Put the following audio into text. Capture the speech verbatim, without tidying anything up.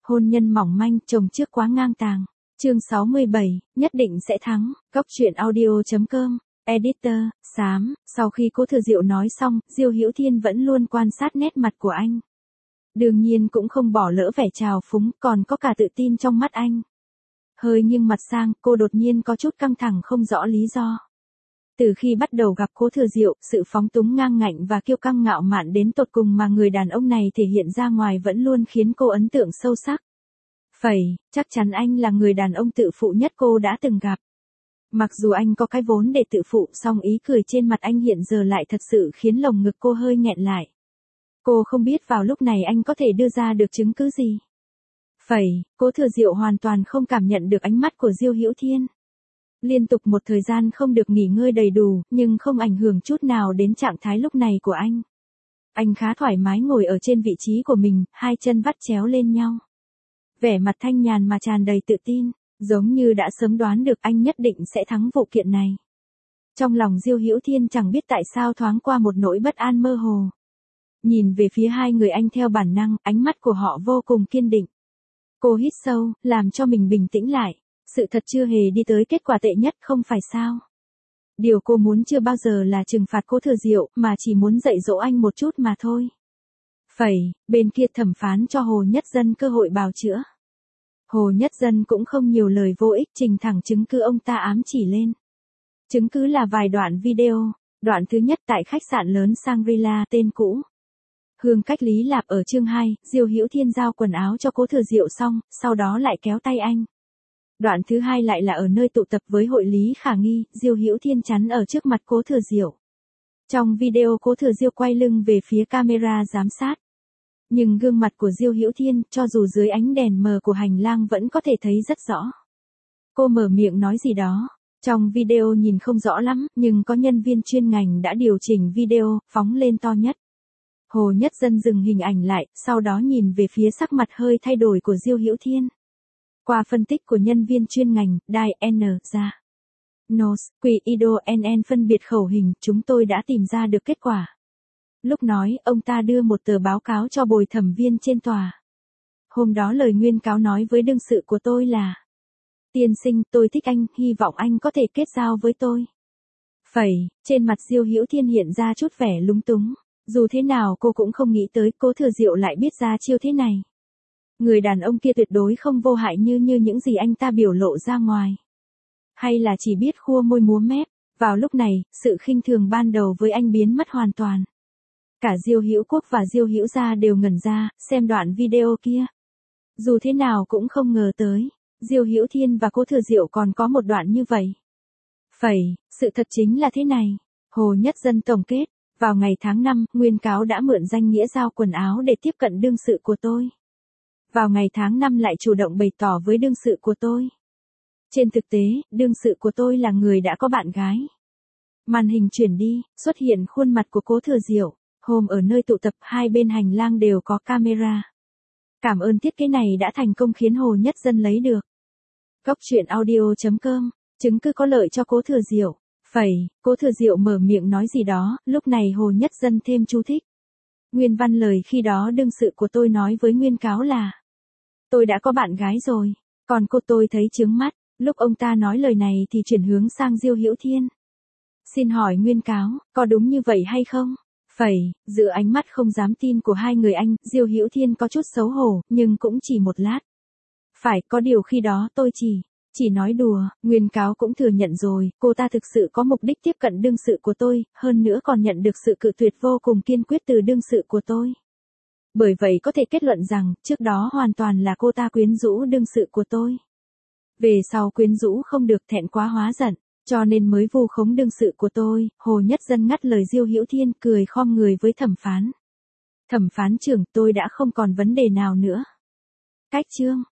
Hôn nhân mỏng manh, chồng trước quá ngang tàng. Chương sáu mươi bảy, nhất định sẽ thắng. Góc truyện audio chấm com. Editor, xám. Sau khi Cố Thừa Diệu nói xong, Diêu Hữu Thiên vẫn luôn quan sát nét mặt của anh. Đương nhiên cũng không bỏ lỡ vẻ trào phúng, còn có cả tự tin trong mắt anh. Hơi nghiêng mặt sang, cô đột nhiên có chút căng thẳng không rõ lý do. Từ khi bắt đầu gặp Cố Thừa Diệu, sự phóng túng ngang ngạnh và kiêu căng ngạo mạn đến tột cùng mà người đàn ông này thể hiện ra ngoài vẫn luôn khiến cô ấn tượng sâu sắc. Phẩy, chắc chắn anh là người đàn ông tự phụ nhất cô đã từng gặp. Mặc dù anh có cái vốn để tự phụ, song ý cười trên mặt anh hiện giờ lại thật sự khiến lồng ngực cô hơi nghẹn lại. Cô không biết vào lúc này anh có thể đưa ra được chứng cứ gì. Phẩy, Cố Thừa Diệu hoàn toàn không cảm nhận được ánh mắt của Diêu Hữu Thiên. Liên tục một thời gian không được nghỉ ngơi đầy đủ, nhưng không ảnh hưởng chút nào đến trạng thái lúc này của anh. Anh khá thoải mái ngồi ở trên vị trí của mình, hai chân vắt chéo lên nhau. Vẻ mặt thanh nhàn mà tràn đầy tự tin, giống như đã sớm đoán được anh nhất định sẽ thắng vụ kiện này. Trong lòng Diêu Hữu Thiên chẳng biết tại sao thoáng qua một nỗi bất an mơ hồ. Nhìn về phía hai người anh theo bản năng, ánh mắt của họ vô cùng kiên định. Cô hít sâu, làm cho mình bình tĩnh lại. Sự thật chưa hề đi tới kết quả tệ nhất, không phải sao? Điều cô muốn chưa bao giờ là trừng phạt Cố Thừa Diệu, mà chỉ muốn dạy dỗ anh một chút mà thôi. Phẩy, bên kia thẩm phán cho Hồ Nhất Dân cơ hội bào chữa. Hồ Nhất Dân cũng không nhiều lời vô ích, trình thẳng chứng cứ ông ta ám chỉ lên. Chứng cứ là vài đoạn video. Đoạn thứ nhất tại khách sạn lớn Shangri-La tên cũ. Hương cách Lý Lạp ở chương hai, Diêu Hữu Thiên giao quần áo cho Cố Thừa Diệu xong, sau đó lại kéo tay anh. Đoạn thứ hai lại là ở nơi tụ tập với hội Lý khả nghi, Diêu Hữu Thiên chắn ở trước mặt Cố Thừa Diệu. Trong video Cố Thừa Diệu quay lưng về phía camera giám sát. Nhưng gương mặt của Diêu Hữu Thiên, cho dù dưới ánh đèn mờ của hành lang vẫn có thể thấy rất rõ. Cô mở miệng nói gì đó. Trong video nhìn không rõ lắm, nhưng có nhân viên chuyên ngành đã điều chỉnh video, phóng lên to nhất. Hồ Nhất Dân dừng hình ảnh lại, sau đó nhìn về phía sắc mặt hơi thay đổi của Diêu Hữu Thiên. Qua phân tích của nhân viên chuyên ngành, đài N ra. Nos, Quy Ido N N phân biệt khẩu hình, chúng tôi đã tìm ra được kết quả. Lúc nói, ông ta đưa một tờ báo cáo cho bồi thẩm viên trên tòa. Hôm đó lời nguyên cáo nói với đương sự của tôi là: tiên sinh, tôi thích anh, hy vọng anh có thể kết giao với tôi. Phẩy, trên mặt Diêu Hữu Thiên hiện ra chút vẻ lúng túng. Dù thế nào cô cũng không nghĩ tới Cố Thừa Diệu lại biết ra chiêu thế này. Người đàn ông kia tuyệt đối không vô hại như như những gì anh ta biểu lộ ra ngoài. Hay là chỉ biết khua môi múa mép. Vào lúc này, sự khinh thường ban đầu với anh biến mất hoàn toàn. Cả Diêu Hữu Quốc và Diêu Hữu Gia đều ngẩn ra, xem đoạn video kia. Dù thế nào cũng không ngờ tới, Diêu Hữu Thiên và Cố Thừa Diệu còn có một đoạn như vậy. Phẩy, sự thật chính là thế này. Hồ Nhất Dân tổng kết. Vào ngày tháng năm, nguyên cáo đã mượn danh nghĩa giao quần áo để tiếp cận đương sự của tôi. Vào ngày tháng năm lại chủ động bày tỏ với đương sự của tôi. Trên thực tế, đương sự của tôi là người đã có bạn gái. Màn hình chuyển đi, xuất hiện khuôn mặt của Cố Thừa Diệu. Hôm ở nơi tụ tập, hai bên hành lang đều có camera. Cảm ơn thiết kế này đã thành công khiến Hồ Nhất Dân lấy được. Góc truyện audio chấm com, chứng cứ có lợi cho Cố Thừa Diệu. Phẩy, Cố Thừa Diệu mở miệng nói gì đó, lúc này Hồ Nhất Dân thêm chú thích. Nguyên văn lời khi đó đương sự của tôi nói với nguyên cáo là: tôi đã có bạn gái rồi, còn cô tôi thấy chướng mắt. Lúc ông ta nói lời này thì chuyển hướng sang Diêu Hữu Thiên. Xin hỏi nguyên cáo, có đúng như vậy hay không? Phẩy, giữa ánh mắt không dám tin của hai người anh, Diêu Hữu Thiên có chút xấu hổ, nhưng cũng chỉ một lát. Phải, có điều khi đó tôi chỉ... Chỉ nói đùa, nguyên cáo cũng thừa nhận rồi, cô ta thực sự có mục đích tiếp cận đương sự của tôi, hơn nữa còn nhận được sự cự tuyệt vô cùng kiên quyết từ đương sự của tôi. Bởi vậy có thể kết luận rằng, trước đó hoàn toàn là cô ta quyến rũ đương sự của tôi. Về sau quyến rũ không được, thẹn quá hóa giận, cho nên mới vu khống đương sự của tôi. Hồ Nhất Dân ngắt lời Diêu Hữu Thiên, cười khom người với thẩm phán. Thẩm phán trưởng, tôi đã không còn vấn đề nào nữa. Cách chương.